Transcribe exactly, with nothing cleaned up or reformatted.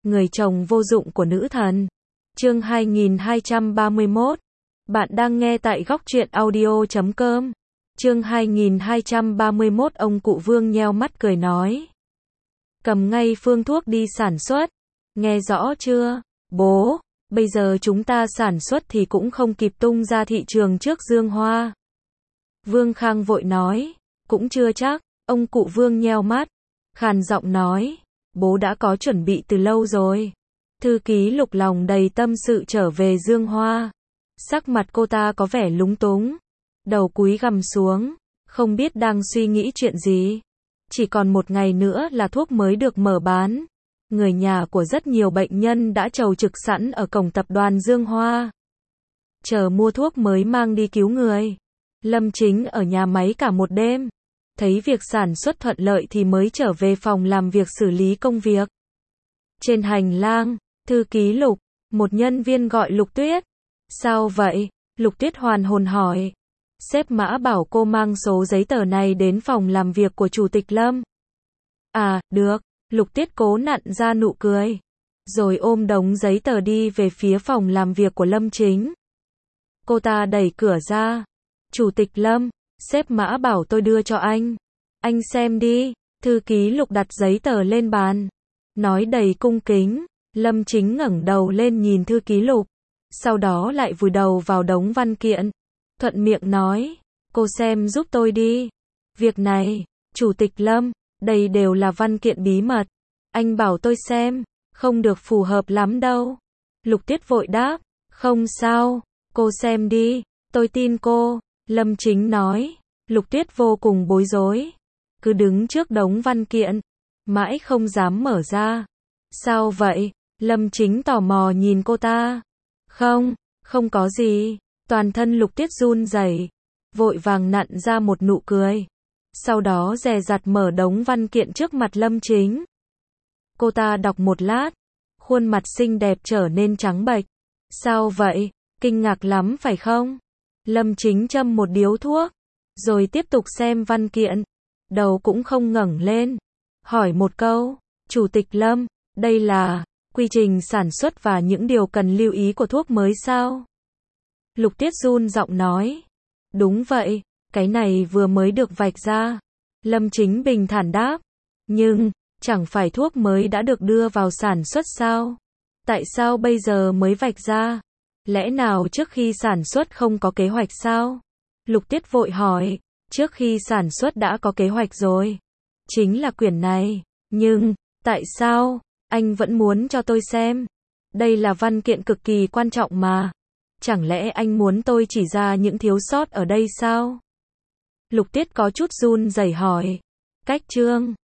người chồng vô dụng của nữ thần. Chương hai nghìn hai trăm ba mươi mốt. Bạn đang nghe tại góc truyện audio chấm com. Chương hai nghìn hai trăm ba mươi mốt. Ông cụ Vương nheo mắt cười nói. Cầm ngay phương thuốc đi sản xuất. Nghe rõ chưa, bố? Bây giờ chúng ta sản xuất thì cũng không kịp tung ra thị trường trước Dương Hoa. Vương Khang vội nói. Cũng chưa chắc. Ông cụ Vương nheo mắt, khàn giọng nói. Bố đã có chuẩn bị từ lâu rồi. Thư ký Lục lòng đầy tâm sự trở về Dương Hoa. Sắc mặt cô ta có vẻ lúng túng. Đầu cúi gằm xuống, không biết đang suy nghĩ chuyện gì. Chỉ còn một ngày nữa là thuốc mới được mở bán. Người nhà của rất nhiều bệnh nhân đã chầu trực sẵn ở cổng tập đoàn Dương Hoa. Chờ mua thuốc mới mang đi cứu người. Lâm Chính ở nhà máy cả một đêm. Thấy việc sản xuất thuận lợi thì mới trở về phòng làm việc xử lý công việc. Trên hành lang, thư ký Lục, một nhân viên gọi Lục Tuyết. Sao vậy? Lục Tuyết hoàn hồn hỏi. Sếp Mã bảo cô mang số giấy tờ này đến phòng làm việc của Chủ tịch Lâm. À, được. Lục Tuyết cố nặn ra nụ cười. Rồi ôm đống giấy tờ đi về phía phòng làm việc của Lâm Chính. Cô ta đẩy cửa ra. Chủ tịch Lâm, sếp Mã bảo tôi đưa cho anh. Anh xem đi. Thư ký Lục đặt giấy tờ lên bàn. Nói đầy cung kính. Lâm Chính ngẩng đầu lên nhìn thư ký Lục. Sau đó lại vùi đầu vào đống văn kiện. Thuận miệng nói. Cô xem giúp tôi đi. Việc này, Chủ tịch Lâm, đây đều là văn kiện bí mật. Anh bảo tôi xem, không được phù hợp lắm đâu. Lục Tuyết vội đáp. Không sao, cô xem đi, tôi tin cô. Lâm Chính nói. Lục Tuyết vô cùng bối rối. Cứ đứng trước đống văn kiện. Mãi không dám mở ra. Sao vậy? Lâm Chính tò mò nhìn cô ta. Không, không có gì. Toàn thân Lục Tuyết run rẩy, vội vàng nặn ra một nụ cười. Sau đó dè dặt mở đống văn kiện trước mặt Lâm Chính. Cô ta đọc một lát. Khuôn mặt xinh đẹp trở nên trắng bệch. Sao vậy? Kinh ngạc lắm phải không? Lâm Chính châm một điếu thuốc. Rồi tiếp tục xem văn kiện. Đầu cũng không ngẩng lên. Hỏi một câu. Chủ tịch Lâm, đây là quy trình sản xuất và những điều cần lưu ý của thuốc mới sao? Lục Tuyết run giọng nói. Đúng vậy, cái này vừa mới được vạch ra. Lâm Chính bình thản đáp. Nhưng, chẳng phải thuốc mới đã được đưa vào sản xuất sao? Tại sao bây giờ mới vạch ra? Lẽ nào trước khi sản xuất không có kế hoạch sao? Lục Tuyết vội hỏi. Trước khi sản xuất đã có kế hoạch rồi. Chính là quyển này. Nhưng, tại sao? Anh vẫn muốn cho tôi xem. Đây là văn kiện cực kỳ quan trọng mà. Chẳng lẽ anh muốn tôi chỉ ra những thiếu sót ở đây sao? Lục Tuyết có chút run rẩy hỏi. Cách chương